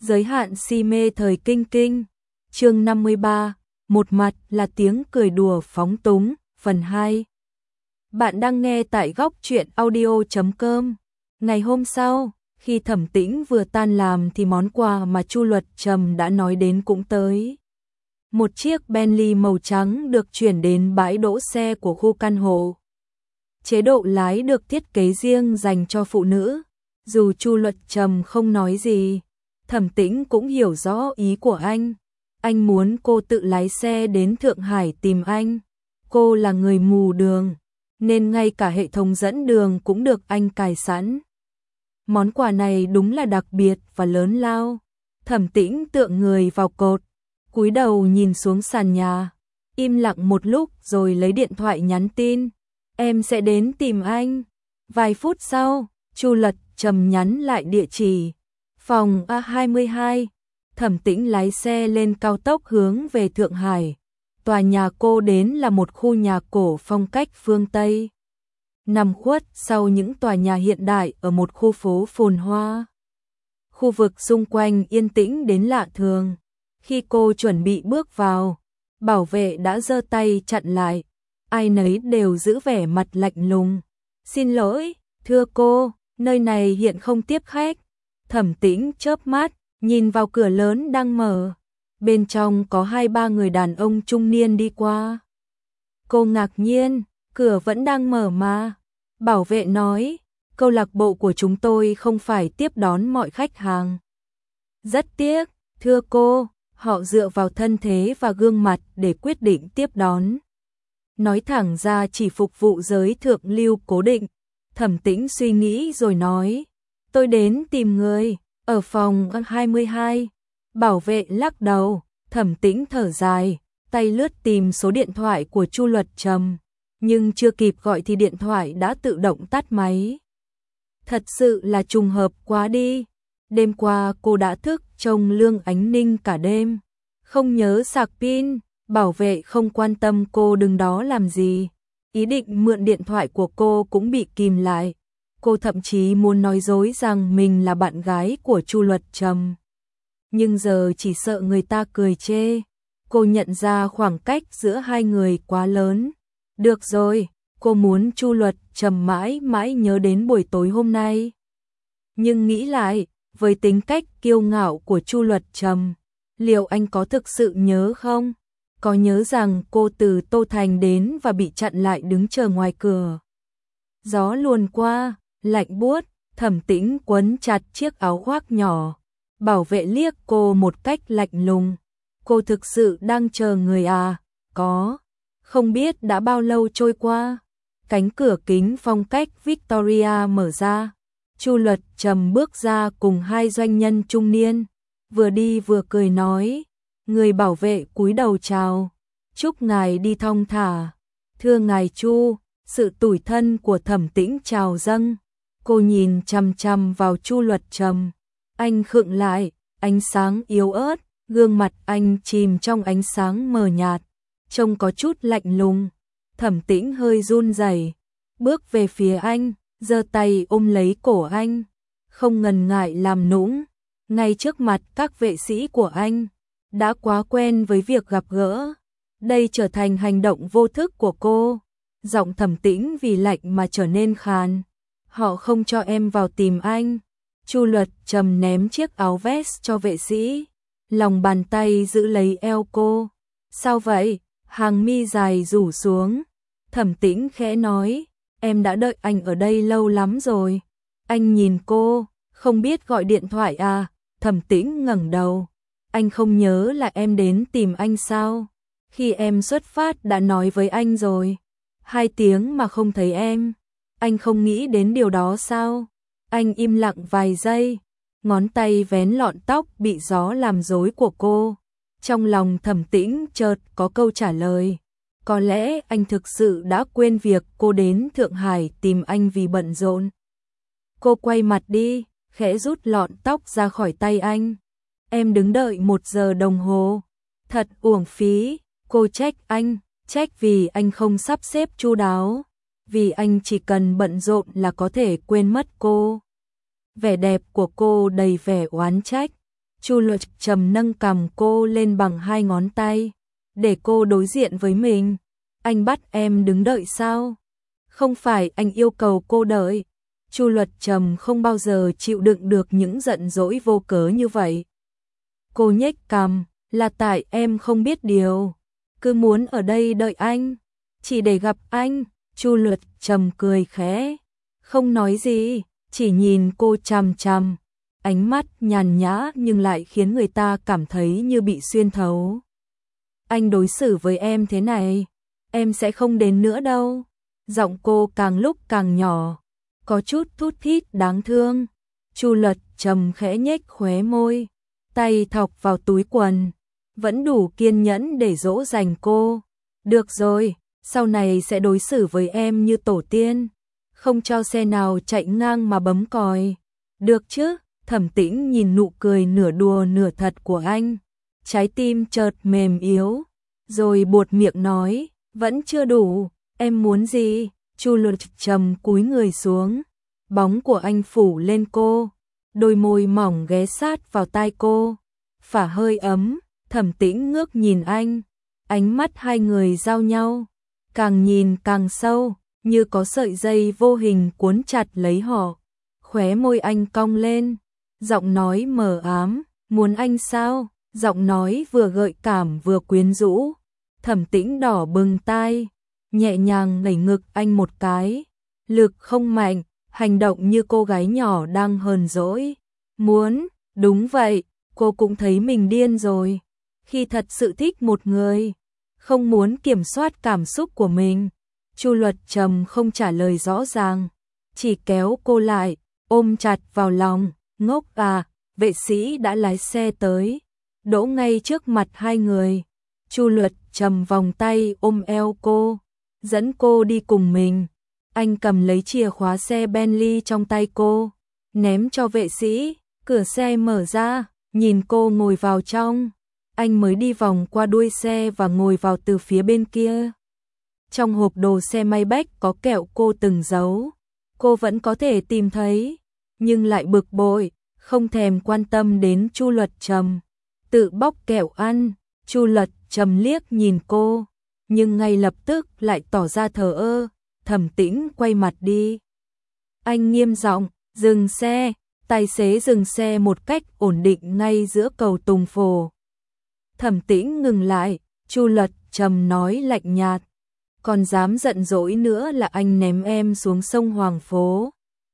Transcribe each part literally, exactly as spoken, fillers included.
Giới hạn si mê thời kinh kinh. Chương năm mươi ba, một mặt là tiếng cười đùa phóng túng, phần hai. Bạn đang nghe tại góc truyện audio chấm com. Ngày hôm sau, khi Thẩm Tĩnh vừa tan làm thì món quà mà Chu Luật Trầm đã nói đến cũng tới. Một chiếc Bentley màu trắng được chuyển đến bãi đỗ xe của khu căn hộ. Chế độ lái được thiết kế riêng dành cho phụ nữ. Dù Chu Luật Trầm không nói gì, Thẩm Tĩnh cũng hiểu rõ ý của anh. Anh muốn cô tự lái xe đến Thượng Hải tìm anh. Cô là người mù đường, nên ngay cả hệ thống dẫn đường cũng được anh cài sẵn. Món quà này đúng là đặc biệt và lớn lao. Thẩm Tĩnh tựa người vào cột, cúi đầu nhìn xuống sàn nhà, im lặng một lúc rồi lấy điện thoại nhắn tin. Em sẽ đến tìm anh. Vài phút sau, Chu Luật Trầm nhắn lại địa chỉ. Phòng A hai mươi hai. Thẩm Tĩnh lái xe lên cao tốc hướng về Thượng Hải. Tòa nhà cô đến là một khu nhà cổ phong cách phương Tây, nằm khuất sau những tòa nhà hiện đại ở một khu phố phồn hoa. Khu vực xung quanh yên tĩnh đến lạ thường. Khi cô chuẩn bị bước vào, bảo vệ đã giơ tay chặn lại. Ai nấy đều giữ vẻ mặt lạnh lùng. Xin lỗi, thưa cô, nơi này hiện không tiếp khách. Thẩm Tĩnh chớp mắt, nhìn vào cửa lớn đang mở. Bên trong có hai ba người đàn ông trung niên đi qua. Cô ngạc nhiên, cửa vẫn đang mở mà. Bảo vệ nói, câu lạc bộ của chúng tôi không phải tiếp đón mọi khách hàng. Rất tiếc, thưa cô, họ dựa vào thân thế và gương mặt để quyết định tiếp đón. Nói thẳng ra chỉ phục vụ giới thượng lưu cố định. Thẩm Tĩnh suy nghĩ rồi nói, tôi đến tìm người, ở phòng hai mươi hai. Bảo vệ lắc đầu. Thẩm Tĩnh thở dài, tay lướt tìm số điện thoại của Chu Luật Trầm, nhưng chưa kịp gọi thì điện thoại đã tự động tắt máy. Thật sự là trùng hợp quá đi. Đêm qua cô đã thức trông Lương Ánh Ninh cả đêm, không nhớ sạc pin. Bảo vệ không quan tâm cô đứng đó làm gì. Ý định mượn điện thoại của cô cũng bị kìm lại. Cô thậm chí muốn nói dối rằng mình là bạn gái của Chu Luật Trầm, nhưng giờ chỉ sợ người ta cười chê. Cô nhận ra khoảng cách giữa hai người quá lớn. Được rồi, cô muốn Chu Luật Trầm mãi mãi nhớ đến buổi tối hôm nay. Nhưng nghĩ lại, với tính cách kiêu ngạo của Chu Luật Trầm, liệu anh có thực sự nhớ không? Có nhớ rằng cô từ Tô Thành đến và bị chặn lại đứng chờ ngoài cửa. Gió luồn qua, lạnh buốt. Thẩm Tĩnh quấn chặt chiếc áo khoác nhỏ. Bảo vệ liếc cô một cách lạnh lùng. Cô thực sự đang chờ người à? Có. Không biết đã bao lâu trôi qua. Cánh cửa kính phong cách Victoria mở ra. Chu Luật Trầm bước ra cùng hai doanh nhân trung niên. Vừa đi vừa cười nói. Người bảo vệ cúi đầu chào. Chúc ngài đi thong thả. Thưa ngài Chu. Sự tủi thân của Thẩm Tĩnh chào dâng. Cô nhìn chằm chằm vào Chu Luật Trầm. Anh khựng lại, ánh sáng yếu ớt, gương mặt anh chìm trong ánh sáng mờ nhạt, trông có chút lạnh lùng. Thẩm Tĩnh hơi run rẩy, bước về phía anh, giơ tay ôm lấy cổ anh, không ngần ngại làm nũng. Ngay trước mặt các vệ sĩ của anh, đã quá quen với việc gặp gỡ, đây trở thành hành động vô thức của cô. Giọng Thẩm Tĩnh vì lạnh mà trở nên khàn. Họ không cho em vào tìm anh. Chu Luật Trầm ném chiếc áo vest cho vệ sĩ, lòng bàn tay giữ lấy eo cô. Sao vậy? Hàng mi dài rủ xuống. Thẩm Tĩnh khẽ nói, em đã đợi anh ở đây lâu lắm rồi. Anh nhìn cô, không biết gọi điện thoại à? Thẩm Tĩnh ngẩng đầu. Anh không nhớ là em đến tìm anh sao? Khi em xuất phát đã nói với anh rồi. Hai tiếng mà không thấy em. Anh không nghĩ đến điều đó sao? Anh im lặng vài giây, ngón tay vén lọn tóc bị gió làm rối của cô. Trong lòng Thẩm Tĩnh chợt có câu trả lời. Có lẽ anh thực sự đã quên việc cô đến Thượng Hải tìm anh vì bận rộn. Cô quay mặt đi, khẽ rút lọn tóc ra khỏi tay anh. Em đứng đợi một giờ đồng hồ. Thật uổng phí. Cô trách anh, trách vì anh không sắp xếp chu đáo. Vì anh chỉ cần bận rộn là có thể quên mất cô. Vẻ đẹp của cô đầy vẻ oán trách. Chu Luật Trầm nâng cằm cô lên bằng hai ngón tay, để cô đối diện với mình. Anh bắt em đứng đợi sao? Không phải anh yêu cầu cô đợi. Chu Luật Trầm không bao giờ chịu đựng được những giận dỗi vô cớ như vậy. Cô nhếch cằm, là tại em không biết điều, cứ muốn ở đây đợi anh, chỉ để gặp anh. Chu Luật Trầm cười khẽ, không nói gì, chỉ nhìn cô chằm chằm, ánh mắt nhàn nhã nhưng lại khiến người ta cảm thấy như bị xuyên thấu. Anh đối xử với em thế này, em sẽ không đến nữa đâu. Giọng cô càng lúc càng nhỏ, có chút thút thít đáng thương. Chu Luật Trầm khẽ nhếch khóe môi, tay thọc vào túi quần, vẫn đủ kiên nhẫn để dỗ dành cô. Được rồi, sau này sẽ đối xử với em như tổ tiên, không cho xe nào chạy ngang mà bấm còi. Được chứ? Thẩm Tĩnh nhìn nụ cười nửa đùa nửa thật của anh, trái tim chợt mềm yếu, rồi buột miệng nói, vẫn chưa đủ, em muốn gì? Chu Luật Trầm cúi người xuống, bóng của anh phủ lên cô, đôi môi mỏng ghé sát vào tai cô, phả hơi ấm. Thẩm Tĩnh ngước nhìn anh, ánh mắt hai người giao nhau, càng nhìn càng sâu, như có sợi dây vô hình cuốn chặt lấy họ. Khóe môi anh cong lên, giọng nói mờ ám, muốn anh sao? Giọng nói vừa gợi cảm vừa quyến rũ. Thẩm Tĩnh đỏ bừng tai, nhẹ nhàng đẩy ngực anh một cái, lực không mạnh, hành động như cô gái nhỏ đang hờn dỗi. Muốn, đúng vậy, cô cũng thấy mình điên rồi. Khi thật sự thích một người, không muốn kiểm soát cảm xúc của mình. Chu Luật Trầm không trả lời rõ ràng, chỉ kéo cô lại, ôm chặt vào lòng. Ngốc à, vệ sĩ đã lái xe tới, đỗ ngay trước mặt hai người. Chu Luật Trầm vòng tay ôm eo cô, dẫn cô đi cùng mình. Anh cầm lấy chìa khóa xe Bentley trong tay cô, ném cho vệ sĩ, cửa xe mở ra, nhìn cô ngồi vào trong. Anh mới đi vòng qua đuôi xe và ngồi vào từ phía bên kia. Trong hộp đồ xe Maybach có kẹo cô từng giấu, cô vẫn có thể tìm thấy, nhưng lại bực bội, không thèm quan tâm đến Chu Luật Trầm, tự bóc kẹo ăn. Chu Luật Trầm liếc nhìn cô, nhưng ngay lập tức lại tỏ ra thờ ơ. Thẩm Tĩnh quay mặt đi. Anh nghiêm giọng, dừng xe. Tài xế dừng xe một cách ổn định ngay giữa cầu Tùng Phổ. Thẩm Tĩnh ngừng lại, Chu Luật Trầm nói lạnh nhạt, còn dám giận dỗi nữa là anh ném em xuống sông Hoàng Phố.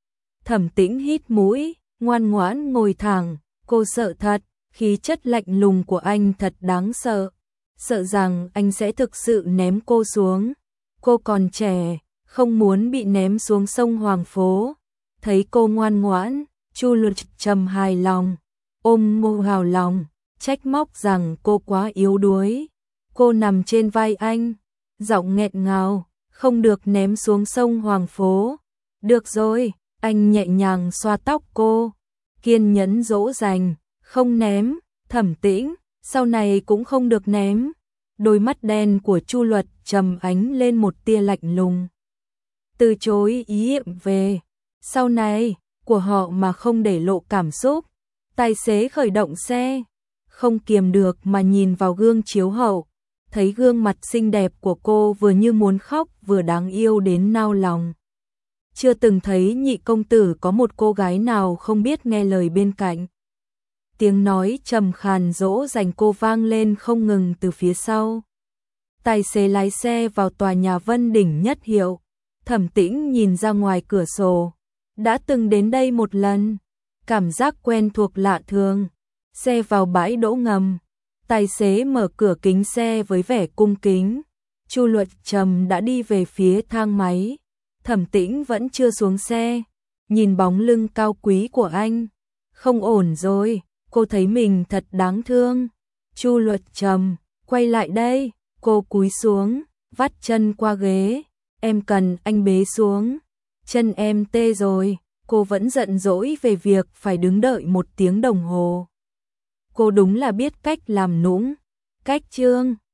Thẩm Tĩnh hít mũi, ngoan ngoãn ngồi thẳng, cô sợ thật, khí chất lạnh lùng của anh thật đáng sợ, sợ rằng anh sẽ thực sự ném cô xuống. Cô còn trẻ, không muốn bị ném xuống sông Hoàng Phố. Thấy cô ngoan ngoãn, Chu Luật Trầm hài lòng, ôm cô vào lòng, trách móc rằng cô quá yếu đuối. Cô nằm trên vai anh, giọng nghẹn ngào, không được ném xuống sông Hoàng Phố. Được rồi, anh nhẹ nhàng xoa tóc cô, kiên nhẫn dỗ dành, không ném. Thẩm Tĩnh, sau này cũng không được ném. Đôi mắt đen của Chu Luật Trầm ánh lên một tia lạnh lùng. Từ chối ý nghiệm về sau này của họ mà không để lộ cảm xúc. Tài xế khởi động xe, không kiềm được mà nhìn vào gương chiếu hậu, thấy gương mặt xinh đẹp của cô vừa như muốn khóc vừa đáng yêu đến nao lòng. Chưa từng thấy nhị công tử có một cô gái nào không biết nghe lời bên cạnh. Tiếng nói trầm khàn dỗ dành cô vang lên không ngừng từ phía sau. Tài xế lái xe vào tòa nhà Vân Đỉnh Nhất Hiệu. Thẩm Tĩnh nhìn ra ngoài cửa sổ, đã từng đến đây một lần, cảm giác quen thuộc lạ thường. Xe vào bãi đỗ ngầm, tài xế mở cửa kính xe với vẻ cung kính. Chu Luật Trầm đã đi về phía thang máy. Thẩm Tĩnh vẫn chưa xuống xe, nhìn bóng lưng cao quý của anh. Không ổn rồi, cô thấy mình thật đáng thương. Chu Luật Trầm, quay lại đây. Cô cúi xuống, vắt chân qua ghế. Em cần anh bế xuống, chân em tê rồi. Cô vẫn giận dỗi về việc phải đứng đợi một tiếng đồng hồ. Cô đúng là biết cách làm nũng, cách trương.